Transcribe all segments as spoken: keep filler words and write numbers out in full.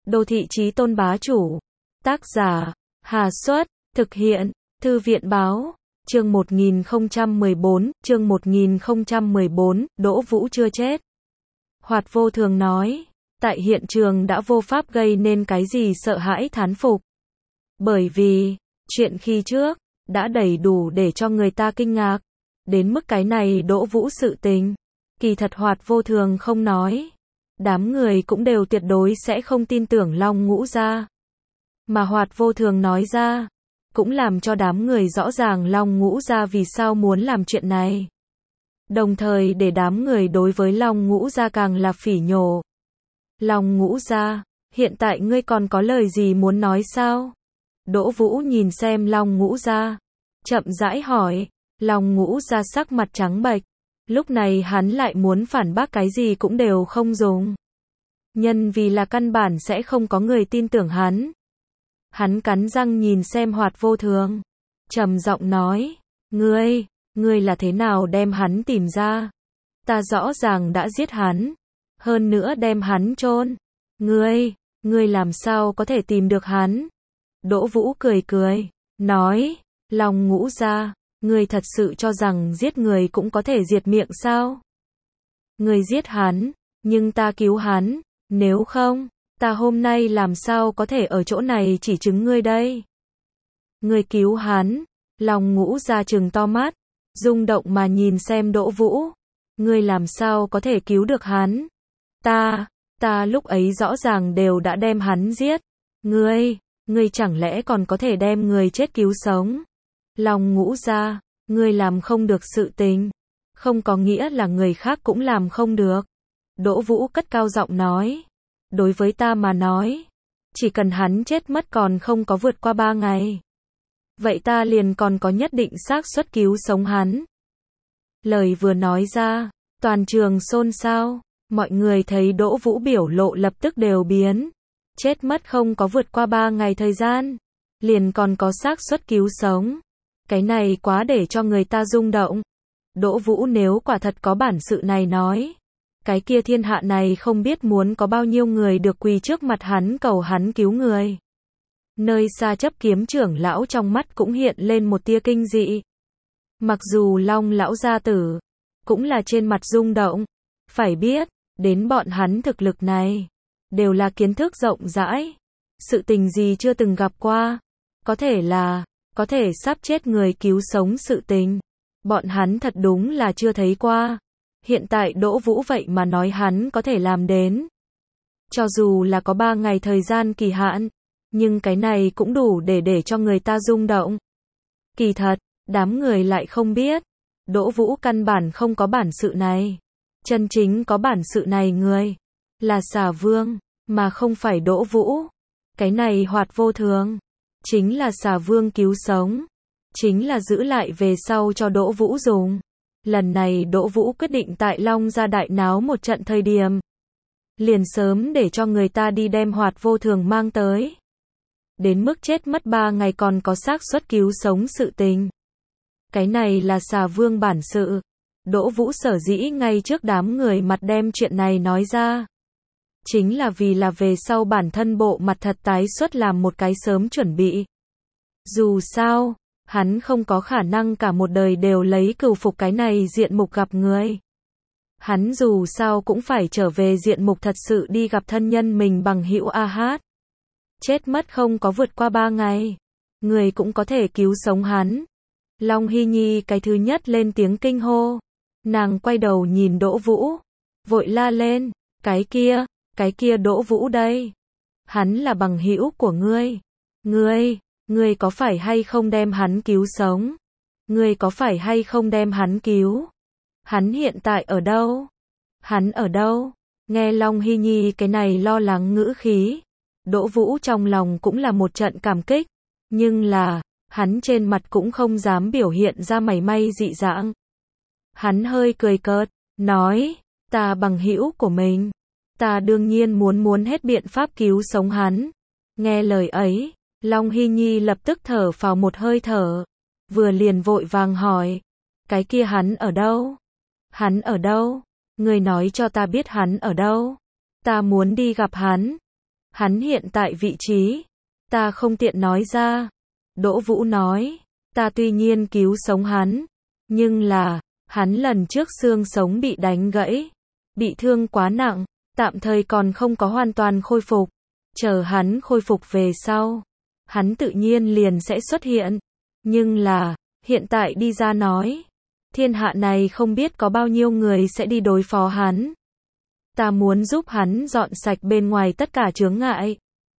Đô thị chí tôn bá chủ. Tác giả, Hà Xuất, thực hiện, Thư viện báo, chương một nghìn không trăm mười bốn, chương một nghìn không trăm mười bốn, Đỗ Vũ chưa chết. Hoạt Vô Thường nói, tại hiện trường đã vô pháp gây nên cái gì sợ hãi thán phục. Bởi vì, chuyện khi trước, đã đầy đủ để cho người ta kinh ngạc. Đến mức cái này Đỗ Vũ sự tình, kỳ thật Hoạt Vô Thường không nói. Đám người cũng đều tuyệt đối sẽ không tin tưởng Long Ngũ gia. Mà Hoạt Vô Thường nói ra, cũng làm cho đám người rõ ràng Long Ngũ gia vì sao muốn làm chuyện này. Đồng thời để đám người đối với Long Ngũ gia càng là phỉ nhổ. Long Ngũ gia, hiện tại ngươi còn có lời gì muốn nói sao? Đỗ Vũ nhìn xem Long Ngũ gia, chậm rãi hỏi. Long Ngũ gia sắc mặt trắng bệch, lúc này hắn lại muốn phản bác cái gì cũng đều không dùng. Nhân vì là căn bản sẽ không có người tin tưởng hắn. Hắn cắn răng nhìn xem Hoạt Vô Thường, trầm giọng nói, ngươi, ngươi là thế nào đem hắn tìm ra? Ta rõ ràng đã giết hắn, hơn nữa đem hắn chôn. Ngươi, ngươi làm sao có thể tìm được hắn? Đỗ Vũ cười cười, nói, Long Ngũ gia, ngươi thật sự cho rằng giết người cũng có thể diệt miệng sao? Ngươi giết hắn, nhưng ta cứu hắn, nếu không, ta hôm nay làm sao có thể ở chỗ này chỉ chứng ngươi đây? Ngươi cứu hắn, Long Ngũ gia trừng to mắt, rung động mà nhìn xem Đỗ Vũ. Ngươi làm sao có thể cứu được hắn? Ta, ta lúc ấy rõ ràng đều đã đem hắn giết. Ngươi, ngươi chẳng lẽ còn có thể đem người chết cứu sống? Long Ngũ gia, ngươi làm không được sự tình, không có nghĩa là người khác cũng làm không được. Đỗ Vũ cất cao giọng nói, đối với ta mà nói, chỉ cần hắn chết mất còn không có vượt qua ba ngày, vậy ta liền còn có nhất định xác suất cứu sống hắn. Lời vừa nói ra, toàn trường xôn xao, mọi người thấy Đỗ Vũ biểu lộ lập tức đều biến. Chết mất không có vượt qua ba ngày thời gian, liền còn có xác suất cứu sống. Cái này quá để cho người ta rung động. Đỗ Vũ nếu quả thật có bản sự này nói, cái kia thiên hạ này không biết muốn có bao nhiêu người được quỳ trước mặt hắn cầu hắn cứu người. Nơi xa chấp kiếm trưởng lão trong mắt cũng hiện lên một tia kinh dị. Mặc dù Long lão gia tử, cũng là trên mặt rung động. Phải biết, đến bọn hắn thực lực này, đều là kiến thức rộng rãi. Sự tình gì chưa từng gặp qua. Có thể là, có thể sắp chết người cứu sống sự tình. Bọn hắn thật đúng là chưa thấy qua. Hiện tại Đỗ Vũ vậy mà nói hắn có thể làm đến. Cho dù là có ba ngày thời gian kỳ hạn, nhưng cái này cũng đủ để để cho người ta rung động. Kỳ thật, đám người lại không biết, Đỗ Vũ căn bản không có bản sự này. Chân chính có bản sự này người, là Xà Vương, mà không phải Đỗ Vũ. Cái này Hoạt Vô Thường, chính là Xà Vương cứu sống, chính là giữ lại về sau cho Đỗ Vũ dùng. Lần này Đỗ Vũ quyết định tại Long gia đại náo một trận thời điểm, liền sớm để cho người ta đi đem Hoạt Vô Thường mang tới. Đến mức chết mất ba ngày còn có xác suất cứu sống sự tình. Cái này là Xà Vương bản sự. Đỗ Vũ sở dĩ ngay trước đám người mặt đem chuyện này nói ra, chính là vì là về sau bản thân bộ mặt thật tái xuất làm một cái sớm chuẩn bị. Dù sao, hắn không có khả năng cả một đời đều lấy cừu phục cái này diện mục gặp người. Hắn dù sao cũng phải trở về diện mục thật sự đi gặp thân nhân mình bằng hữu A Hát. Chết mất không có vượt qua ba ngày, người cũng có thể cứu sống hắn. Long Hy Nhi cái thứ nhất lên tiếng kinh hô. Nàng quay đầu nhìn Đỗ Vũ, vội la lên, cái kia, cái kia Đỗ Vũ đây. Hắn là bằng hữu của ngươi. Ngươi, ngươi có phải hay không đem hắn cứu sống? Ngươi có phải hay không đem hắn cứu? Hắn hiện tại ở đâu? Hắn ở đâu? Nghe Long Hy Nhi cái này lo lắng ngữ khí, Đỗ Vũ trong lòng cũng là một trận cảm kích, nhưng là, hắn trên mặt cũng không dám biểu hiện ra mảy may dị dạng. Hắn hơi cười cợt, nói, ta bằng hữu của mình, ta đương nhiên muốn muốn hết biện pháp cứu sống hắn. Nghe lời ấy, Long Hy Nhi lập tức thở phào một hơi thở, vừa liền vội vàng hỏi, cái kia hắn ở đâu? Hắn ở đâu? Người nói cho ta biết hắn ở đâu? Ta muốn đi gặp hắn. Hắn hiện tại vị trí, ta không tiện nói ra. Đỗ Vũ nói, ta tuy nhiên cứu sống hắn, nhưng là, hắn lần trước xương sống bị đánh gãy, bị thương quá nặng, tạm thời còn không có hoàn toàn khôi phục. Chờ hắn khôi phục về sau, hắn tự nhiên liền sẽ xuất hiện. Nhưng là, hiện tại đi ra nói, thiên hạ này không biết có bao nhiêu người sẽ đi đối phó hắn. Ta muốn giúp hắn dọn sạch bên ngoài tất cả chướng ngại.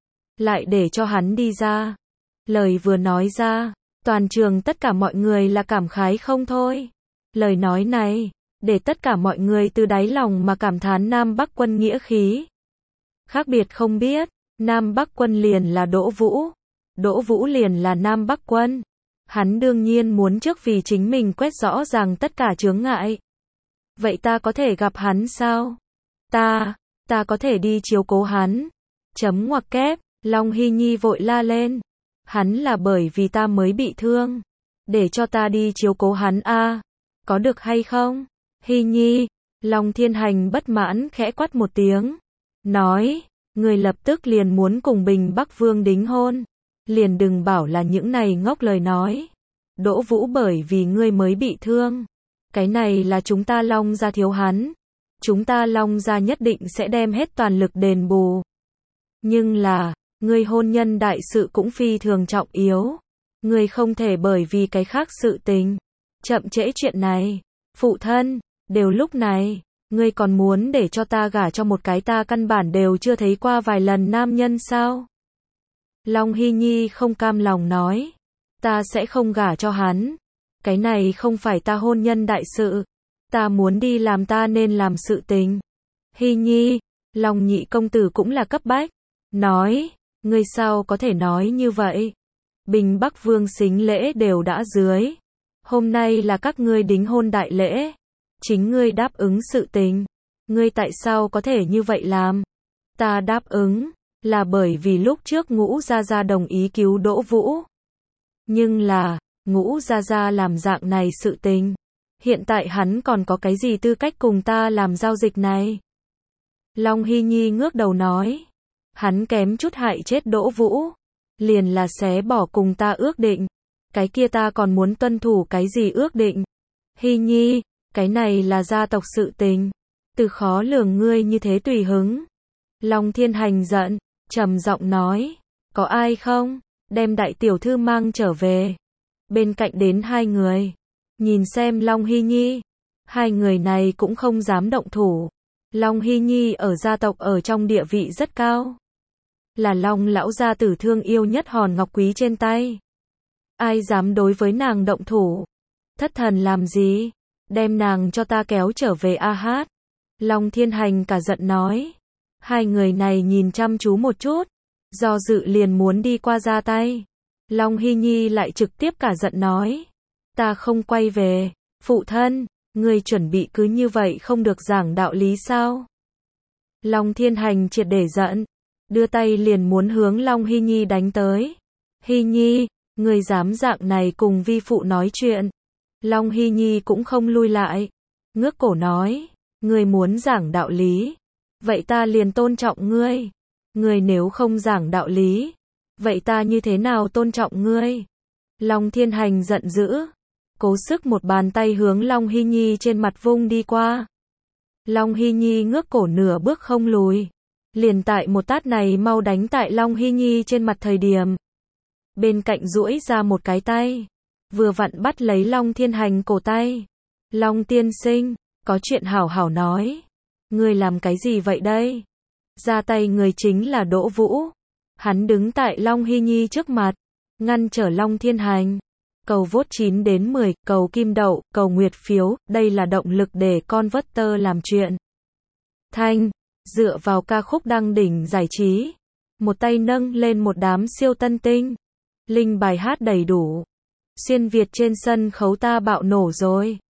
Lại để cho hắn đi ra. Lời vừa nói ra, toàn trường tất cả mọi người là cảm khái không thôi. Lời nói này, để tất cả mọi người từ đáy lòng mà cảm thán Nam Bắc quân nghĩa khí. Khác biệt không biết, Nam Bắc quân liền là Đỗ Vũ. Đỗ Vũ liền là Nam Bắc quân. Hắn đương nhiên muốn trước vì chính mình quét rõ ràng tất cả chướng ngại. Vậy ta có thể gặp hắn sao? Ta, ta có thể đi chiếu cố hắn. Chấm ngoặc kép, Long Hy Nhi vội la lên. Hắn là bởi vì ta mới bị thương. Để cho ta đi chiếu cố hắn a, à, có được hay không? Hy Nhi, Long Thiên Hành bất mãn khẽ quát một tiếng. Nói, người lập tức liền muốn cùng Bình Bắc Vương đính hôn. Liền đừng bảo là những này ngốc lời nói. Đỗ Vũ bởi vì ngươi mới bị thương. Cái này là chúng ta Long gia thiếu hắn. Chúng ta Long gia nhất định sẽ đem hết toàn lực đền bù. Nhưng là, ngươi hôn nhân đại sự cũng phi thường trọng yếu. Ngươi không thể bởi vì cái khác sự tình chậm trễ chuyện này. Phụ thân, đều lúc này, ngươi còn muốn để cho ta gả cho một cái ta căn bản đều chưa thấy qua vài lần nam nhân sao? Long Hy Nhi không cam lòng nói, ta sẽ không gả cho hắn. Cái này không phải ta hôn nhân đại sự. Ta muốn đi làm ta nên làm sự tình. Hy Nhi, Long nhị công tử cũng là cấp bách. Nói, ngươi sao có thể nói như vậy? Bình Bắc Vương xính lễ đều đã dưới. Hôm nay là các ngươi đính hôn đại lễ. Chính ngươi đáp ứng sự tình. Ngươi tại sao có thể như vậy làm? Ta đáp ứng, là bởi vì lúc trước Ngũ Gia Gia đồng ý cứu Đỗ Vũ. Nhưng là, Ngũ Gia Gia làm dạng này sự tình. Hiện tại hắn còn có cái gì tư cách cùng ta làm giao dịch này? Long Hy Nhi ngước đầu nói. Hắn kém chút hại chết Đỗ Vũ. Liền là xé bỏ cùng ta ước định. Cái kia ta còn muốn tuân thủ cái gì ước định? Hy Nhi, cái này là gia tộc sự tình. Từ khó lường ngươi như thế tùy hứng. Long Thiên Hành giận, trầm giọng nói. Có ai không? Đem đại tiểu thư mang trở về. Bên cạnh đến hai người. Nhìn xem Long Hy Nhi. Hai người này cũng không dám động thủ. Long Hy Nhi ở gia tộc ở trong địa vị rất cao. Là Long lão gia tử thương yêu nhất hòn ngọc quý trên tay. Ai dám đối với nàng động thủ? Thất thần làm gì? Đem nàng cho ta kéo trở về a hát. Long Thiên Hành cả giận nói. Hai người này nhìn chăm chú một chút. Do dự liền muốn đi qua ra tay. Long Hy Nhi lại trực tiếp cả giận nói. Ta không quay về. Phụ thân, ngươi chuẩn bị cứ như vậy không được giảng đạo lý sao? Long Thiên Hành triệt để giận. Đưa tay liền muốn hướng Long Hy Nhi đánh tới. Hy Nhi, ngươi dám dạng này cùng vi phụ nói chuyện. Long Hy Nhi cũng không lui lại. Ngước cổ nói. Ngươi muốn giảng đạo lý. Vậy ta liền tôn trọng ngươi. Ngươi nếu không giảng đạo lý. Vậy ta như thế nào tôn trọng ngươi? Long Thiên Hành giận dữ. Cố sức một bàn tay hướng Long Hy Nhi trên mặt vung đi qua. Long Hy Nhi ngước cổ nửa bước không lùi. Liền tại một tát này mau đánh tại Long Hy Nhi trên mặt thời điểm. Bên cạnh duỗi ra một cái tay. Vừa vặn bắt lấy Long Thiên Hành cổ tay. Long tiên sinh, có chuyện hảo hảo nói. Ngươi làm cái gì vậy đây? Ra tay người chính là Đỗ Vũ. Hắn đứng tại Long Hy Nhi trước mặt. Ngăn trở Long Thiên Hành. Cầu vote chín đến mười, cầu kim đậu, cầu nguyệt phiếu, đây là động lực để con vớt tơ làm chuyện. Thanh, dựa vào ca khúc đăng đỉnh giải trí. Một tay nâng lên một đám siêu tân tinh. Linh bài hát đầy đủ. Xuyên Việt trên sân khấu ta bạo nổ rồi.